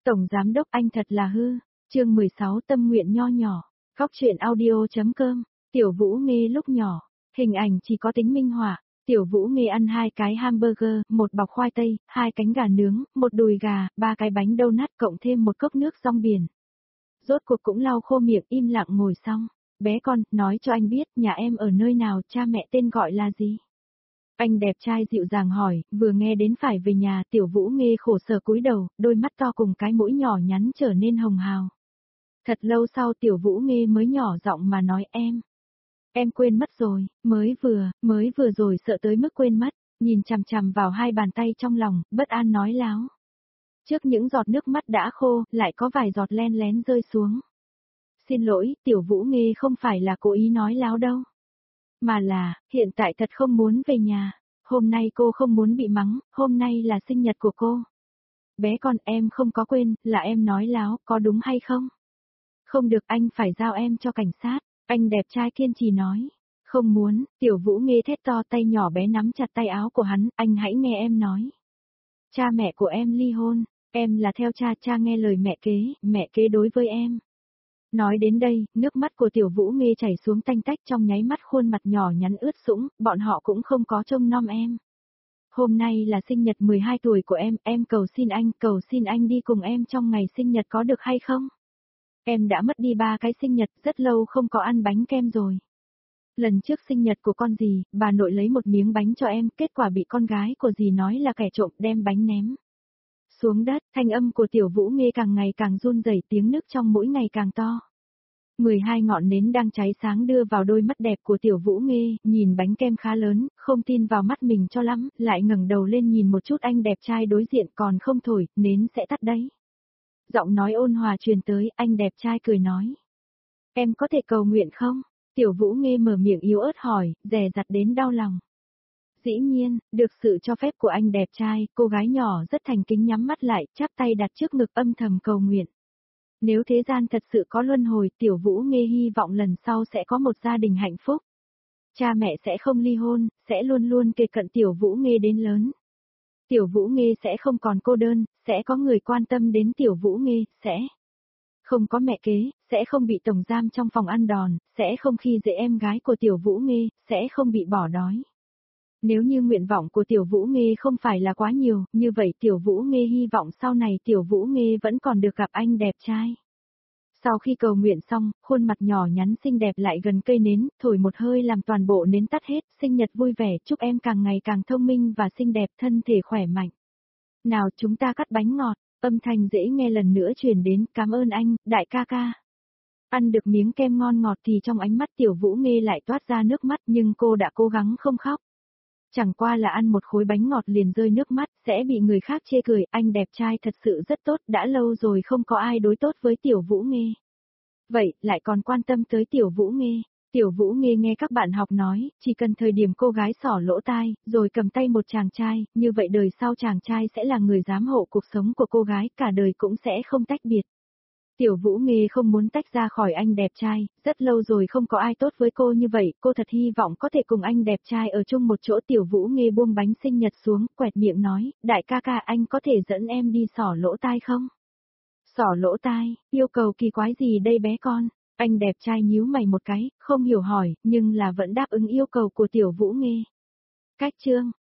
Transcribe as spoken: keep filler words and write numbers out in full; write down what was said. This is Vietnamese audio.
Tổng Giám Đốc anh thật là hư. Chương mười sáu tâm nguyện nho nhỏ. Góc truyện audio.com. Tiểu Vũ Nghê lúc nhỏ. Hình ảnh chỉ có tính minh họa. Tiểu Vũ Nghê ăn hai cái hamburger, một bọc khoai tây, hai cánh gà nướng, một đùi gà, ba cái bánh donut cộng thêm một cốc nước rong biển. Rốt cuộc cũng lau khô miệng im lặng ngồi xong. Bé con, nói cho anh biết nhà em ở nơi nào, cha mẹ tên gọi là gì? Anh đẹp trai dịu dàng hỏi, vừa nghe đến phải về nhà, Tiểu Vũ Nghê khổ sở cúi đầu, đôi mắt to cùng cái mũi nhỏ nhắn trở nên hồng hào. Thật lâu sau Tiểu Vũ Nghê mới nhỏ giọng mà nói em. Em quên mất rồi, mới vừa, mới vừa rồi sợ tới mức quên mất, nhìn chằm chằm vào hai bàn tay trong lòng, bất an nói láo. Trước những giọt nước mắt đã khô, lại có vài giọt len lén rơi xuống. Xin lỗi, Tiểu Vũ Nghê không phải là cố ý nói láo đâu. Mà là, hiện tại thật không muốn về nhà. Hôm nay cô không muốn bị mắng, hôm nay là sinh nhật của cô. Bé con, em không có quên, là em nói láo, có đúng hay không? Không được, anh phải giao em cho cảnh sát. Anh đẹp trai kiên trì nói. Không muốn, Tiểu Vũ Nghê thét to, tay nhỏ bé nắm chặt tay áo của hắn, anh hãy nghe em nói. Cha mẹ của em ly hôn, em là theo cha, cha nghe lời mẹ kế, mẹ kế đối với em. Nói đến đây, nước mắt của Tiểu Vũ Nghê chảy xuống tanh tách, trong nháy mắt khuôn mặt nhỏ nhắn ướt sũng, bọn họ cũng không có trông nom em. Hôm nay là sinh nhật mười hai tuổi của em, em cầu xin anh, cầu xin anh đi cùng em trong ngày sinh nhật có được hay không? Em đã mất đi ba cái sinh nhật, rất lâu không có ăn bánh kem rồi. Lần trước sinh nhật của con dì, bà nội lấy một miếng bánh cho em, kết quả bị con gái của dì nói là kẻ trộm, đem bánh ném xuống đất. Thanh âm của Tiểu Vũ Nghê càng ngày càng run rẩy, tiếng nước trong mũi ngày càng to. mười hai ngọn nến đang cháy sáng đưa vào đôi mắt đẹp của Tiểu Vũ Nghê, nhìn bánh kem khá lớn, không tin vào mắt mình cho lắm, lại ngẩng đầu lên nhìn một chút anh đẹp trai đối diện, còn không thổi, nến sẽ tắt đấy. Giọng nói ôn hòa truyền tới, anh đẹp trai cười nói. Em có thể cầu nguyện không? Tiểu Vũ Nghê mở miệng yếu ớt hỏi, dè dặt đến đau lòng. Dĩ nhiên, được sự cho phép của anh đẹp trai, cô gái nhỏ rất thành kính nhắm mắt lại, chắp tay đặt trước ngực âm thầm cầu nguyện. Nếu thế gian thật sự có luân hồi, Tiểu Vũ Nghê hy vọng lần sau sẽ có một gia đình hạnh phúc. Cha mẹ sẽ không ly hôn, sẽ luôn luôn kề cận Tiểu Vũ Nghê đến lớn. Tiểu Vũ Nghê sẽ không còn cô đơn, sẽ có người quan tâm đến Tiểu Vũ Nghê, sẽ không có mẹ kế, sẽ không bị tổng giam trong phòng ăn đòn, sẽ không khi dễ em gái của Tiểu Vũ Nghê, sẽ không bị bỏ đói. Nếu như nguyện vọng của Tiểu Vũ Nghê không phải là quá nhiều, như vậy Tiểu Vũ Nghê hy vọng sau này Tiểu Vũ Nghê vẫn còn được gặp anh đẹp trai. Sau khi cầu nguyện xong, khuôn mặt nhỏ nhắn xinh đẹp lại gần cây nến, thổi một hơi làm toàn bộ nến tắt hết, sinh nhật vui vẻ, chúc em càng ngày càng thông minh và xinh đẹp, thân thể khỏe mạnh. Nào chúng ta cắt bánh ngọt, âm thanh dễ nghe lần nữa truyền đến, cảm ơn anh, đại ca ca. Ăn được miếng kem ngon ngọt thì trong ánh mắt Tiểu Vũ Nghê lại toát ra nước mắt, nhưng cô đã cố gắng không khóc. Chẳng qua là ăn một khối bánh ngọt liền rơi nước mắt, sẽ bị người khác chê cười, anh đẹp trai thật sự rất tốt, đã lâu rồi không có ai đối tốt với Tiểu Vũ Nghê. Vậy, lại còn quan tâm tới Tiểu Vũ Nghê. Tiểu Vũ Nghê nghe các bạn học nói, chỉ cần thời điểm cô gái xỏ lỗ tai, rồi cầm tay một chàng trai, như vậy đời sau chàng trai sẽ là người giám hộ cuộc sống của cô gái, cả đời cũng sẽ không tách biệt. Tiểu Vũ Nghê không muốn tách ra khỏi anh đẹp trai, rất lâu rồi không có ai tốt với cô như vậy, cô thật hy vọng có thể cùng anh đẹp trai ở chung một chỗ. Tiểu Vũ Nghê buông bánh sinh nhật xuống, quẹt miệng nói, đại ca ca anh có thể dẫn em đi xỏ lỗ tai không? Xỏ lỗ tai, yêu cầu kỳ quái gì đây bé con? Anh đẹp trai nhíu mày một cái, không hiểu hỏi, nhưng là vẫn đáp ứng yêu cầu của Tiểu Vũ Nghê. Cách chương,